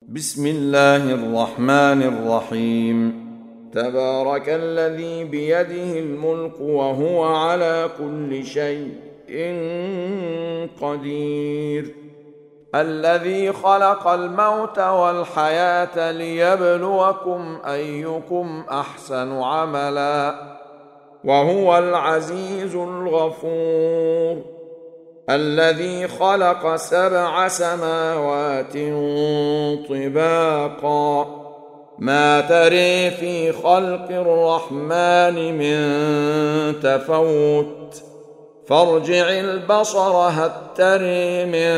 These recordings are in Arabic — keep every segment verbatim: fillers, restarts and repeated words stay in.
بسم الله الرحمن الرحيم. تبارك الذي بيده الملك وهو على كل شيء قدير. الذي خلق الموت والحياة ليبلوكم أيكم أحسن عملا وهو العزيز الغفور. الذي خلق سبع سماوات طباقا ما تري في خلق الرحمن من تفوت فارجع البصر هل تري من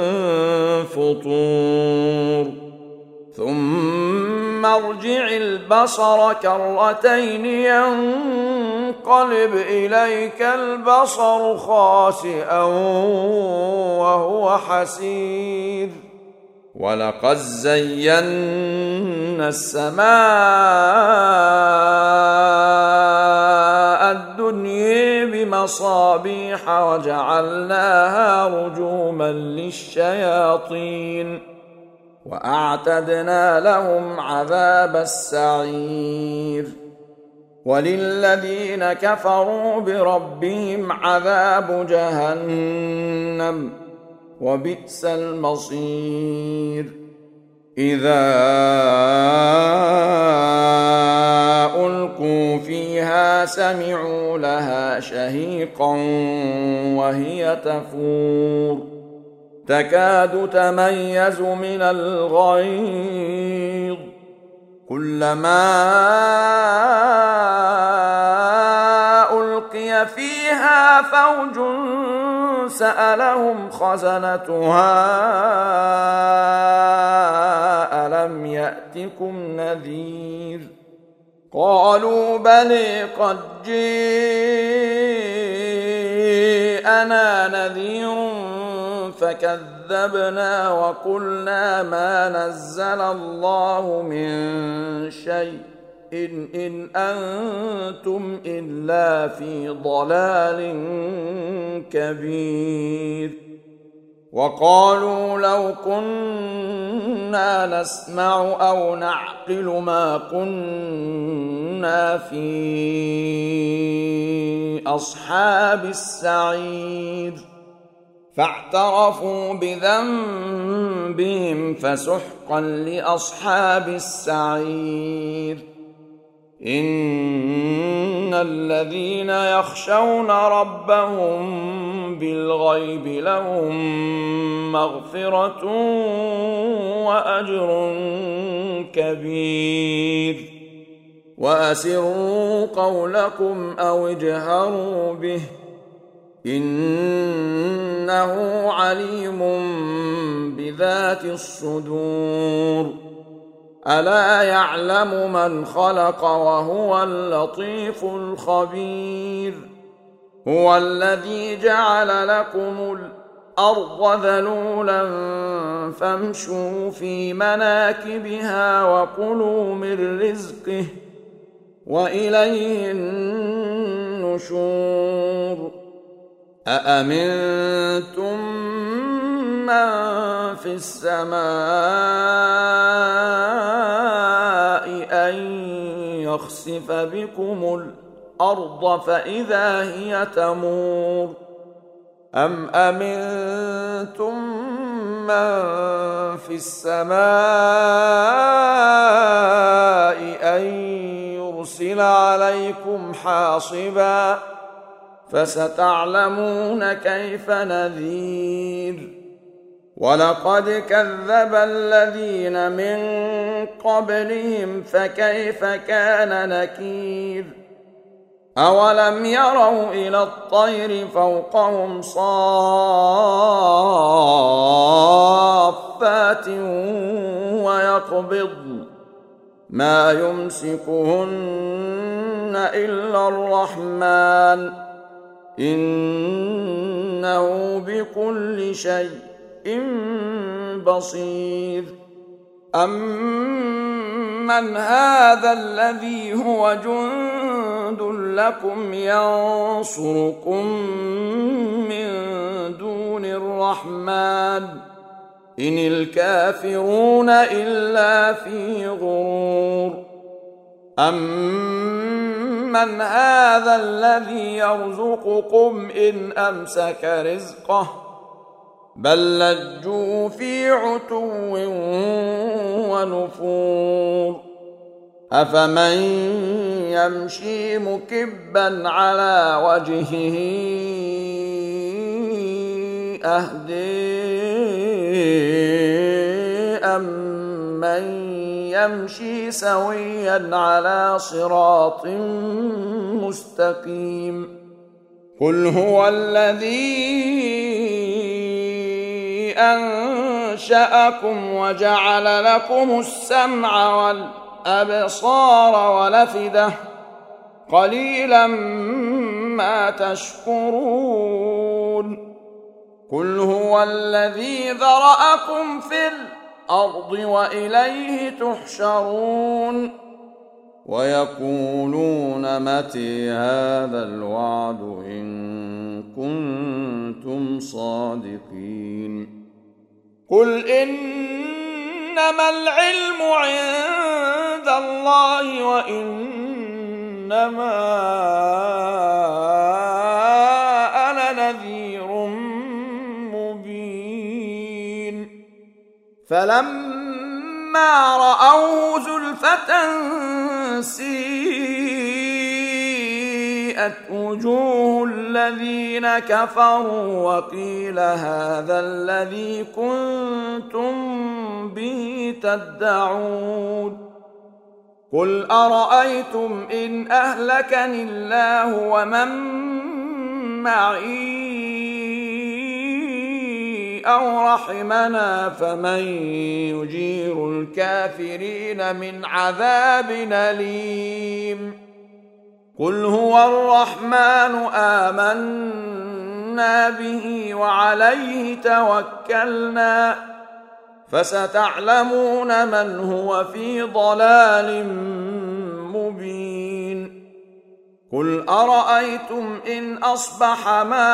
فطور ثم ارجع البصر كرتين ينقلب إليك البصر خاسئا وهو حسير. ولقد زينا السماء الدنيا بمصابيح وجعلناها رجوما للشياطين وأعتدنا لهم عذاب السعير. وللذين كفروا بربهم عذاب جهنم وبئس المصير. إذا ألقوا فيها سمعوا لها شهيقا وهي تفور تكاد تميز من الغيظ كلما ألقي فيها فوج سألهم خزنتها ألم يأتكم نذير قالوا بلى قد جاءنا نذير فكذبنا وقلنا ما نزل الله من شيء إن, إن أنتم إلا في ضلال كبير. وقالوا لو كنا نسمع أو نعقل ما كنا في أصحاب السعير فاعترفوا بذنبهم فسحقا لأصحاب السعير. إن الذين يخشون ربهم بالغيب لهم مغفرة وأجر كبير. وأسروا قولكم أو اجهروا به إنه عليم بذات الصدور. ألا يعلم من خلق وهو اللطيف الخبير. هو الذي جعل لكم الأرض ذلولا فامشوا في مناكبها وكلوا من رزقه وإليه النشور. أأمنتم من في السماء أن يخسف بكم الأرض فإذا هي تمور أم أمنتم من في السماء أن يرسل عليكم حاصبا فستعلمون كيف نذير. ولقد كذب الذين من قبلهم فكيف كان نكير. أولم يروا إلى الطير فوقهم صافات ويقبضن ما يمسكهن إلا الرحمن إنه بكل شيء بصير. أمن هذا الذي هو جند لكم ينصركم من دون الرحمن إن الكافرون إلا في غرور أمن هذا الذي يرزقكم إن أمسك رزقه بل لجوا في عتو ونفور أفمن يمشي مكبا على وجهه أهدي أمن يمشي سويا على صراط مستقيم قل هو الذي أنشأكم وجعل لكم السمع والأبصار والأفئدة قليلا ما تشكرون قل هو الذي ذرأكم في الأرض وإليه تحشرون ويقولون متى هذا الوعد إن كنتم صادقين قل إنما العلم عند الله وإنما أنا نذير مبين فلما رأوه زلفة سيئت وجوه الذين كفروا وقيل هذا الذي كنتم به تدعون قل أرأيتم إن أهلكني الله ومن معي أو رحمنا فمن يجير الكافرين من عذاب أليم قل هو الرحمن آمنا به وعليه توكلنا فستعلمون من هو في ضلال مبين قل أرأيتم إن أصبح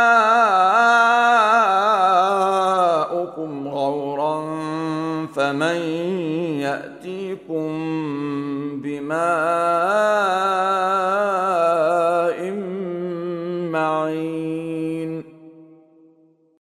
ماؤكم غورا فمن يأتيكم بماء